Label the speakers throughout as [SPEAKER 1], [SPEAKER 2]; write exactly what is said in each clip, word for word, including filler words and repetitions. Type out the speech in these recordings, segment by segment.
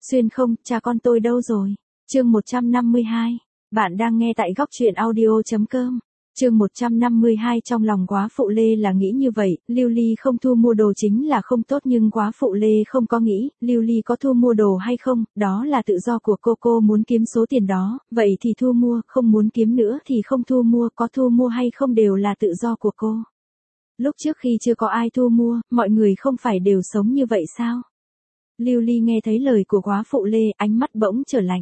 [SPEAKER 1] Xuyên không, cha con tôi đâu rồi? Chương một trăm năm mươi hai. Bạn đang nghe tại góc truyện audio chấm com. Chương một trăm năm mươi hai. Trong lòng quá phụ Lê là nghĩ như vậy, Lưu Ly không thu mua đồ chính là không tốt, nhưng quá phụ Lê không có nghĩ, Lưu Ly có thu mua đồ hay không, đó là tự do của cô, cô muốn kiếm số tiền đó, vậy thì thu mua, không muốn kiếm nữa thì không thu mua, có thu mua hay không đều là tự do của cô. Lúc trước khi chưa có ai thu mua, mọi người không phải đều sống như vậy sao? Lưu Ly nghe thấy lời của quá phụ Lê, ánh mắt bỗng trở lạnh.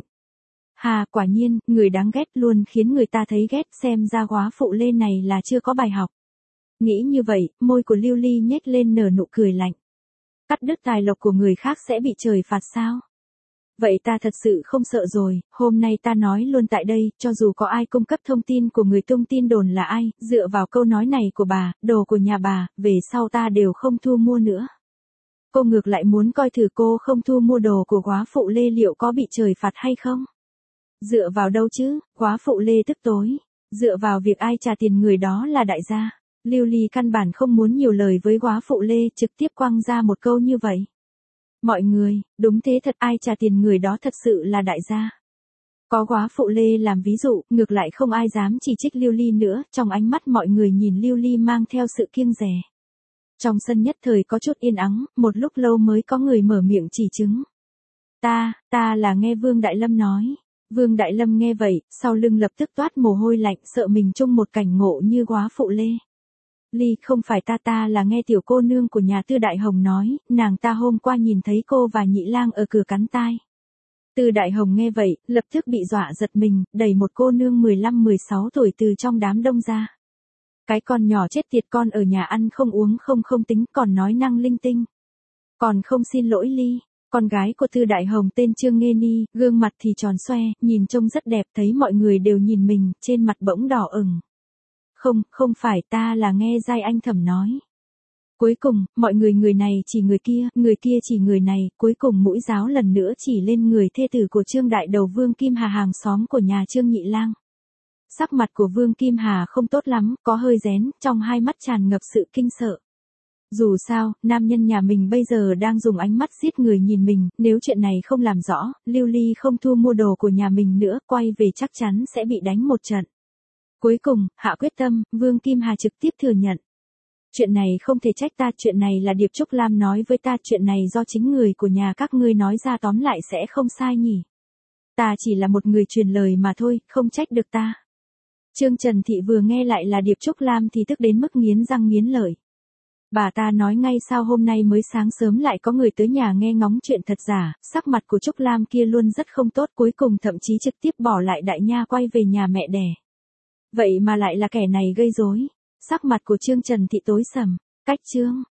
[SPEAKER 1] Hà, quả nhiên, người đáng ghét luôn khiến người ta thấy ghét, xem ra quá phụ Lê này là chưa có bài học. Nghĩ như vậy, môi của Lưu Ly nhếch lên nở nụ cười lạnh. Cắt đứt tài lộc của người khác sẽ bị trời phạt sao? Vậy ta thật sự không sợ rồi, hôm nay ta nói luôn tại đây, cho dù có ai cung cấp thông tin của người tung tin đồn là ai, dựa vào câu nói này của bà, đồ của nhà bà, về sau ta đều không thu mua nữa. Cô ngược lại muốn coi thử cô không thu mua đồ của quá phụ Lê liệu có bị trời phạt hay không? Dựa vào đâu chứ? Quá phụ Lê tức tối. Dựa vào việc ai trả tiền người đó là đại gia. Lưu Ly căn bản không muốn nhiều lời với quá phụ Lê, trực tiếp quăng ra một câu như vậy. Mọi người, đúng thế thật, ai trả tiền người đó thật sự là đại gia. Có quá phụ Lê làm ví dụ, ngược lại không ai dám chỉ trích Lưu Ly nữa, trong ánh mắt mọi người nhìn Lưu Ly mang theo sự kiêng dè. Trong sân nhất thời có chút yên ắng, một lúc lâu mới có người mở miệng chỉ chứng. Ta, ta là nghe Vương Đại Lâm nói. Vương Đại Lâm nghe vậy, sau lưng lập tức toát mồ hôi lạnh, sợ mình chung một cảnh ngộ như quá phụ Lê. Ly, không phải ta, ta là nghe tiểu cô nương của nhà Tư Đại Hồng nói, nàng ta hôm qua nhìn thấy cô và Nhị Lang ở cửa cắn tai. Tư Đại Hồng nghe vậy, lập tức bị dọa giật mình, đẩy một cô nương mười lăm mười sáu tuổi từ trong đám đông ra. Cái con nhỏ chết tiệt, con ở nhà ăn không uống không không tính, còn nói năng linh tinh. Còn không xin lỗi Ly. Con gái của Tư Đại Hồng tên Trương Nghê Ni, gương mặt thì tròn xoe, nhìn trông rất đẹp, thấy mọi người đều nhìn mình, trên mặt bỗng đỏ ửng. Không, không phải, ta là nghe Giai Anh Thẩm nói. Cuối cùng, mọi người người này chỉ người kia, người kia chỉ người này, cuối cùng mũi giáo lần nữa chỉ lên người thê tử của Trương Đại Đầu Vương Kim Hà, hàng xóm của nhà Trương Nhị Lang. Sắc mặt của Vương Kim Hà không tốt lắm, có hơi rén, trong hai mắt tràn ngập sự kinh sợ. Dù sao, nam nhân nhà mình bây giờ đang dùng ánh mắt giết người nhìn mình, nếu chuyện này không làm rõ, Lưu Ly không thu mua đồ của nhà mình nữa, quay về chắc chắn sẽ bị đánh một trận. Cuối cùng, hạ quyết tâm, Vương Kim Hà trực tiếp thừa nhận. Chuyện này không thể trách ta, chuyện này là Điệp Trúc Lam nói với ta, chuyện này do chính người của nhà các ngươi nói ra, tóm lại sẽ không sai nhỉ. Ta chỉ là một người truyền lời mà thôi, không trách được ta. Trương Trần Thị vừa nghe lại là Điệp Trúc Lam thì tức đến mức nghiến răng nghiến lợi. Bà ta nói ngay sao hôm nay mới sáng sớm lại có người tới nhà nghe ngóng chuyện thật giả, sắc mặt của Trúc Lam kia luôn rất không tốt, cuối cùng thậm chí trực tiếp bỏ lại đại nha quay về nhà mẹ đẻ. Vậy mà lại là kẻ này gây rối. Sắc mặt của Trương Trần Thị tối sầm. Cách Trương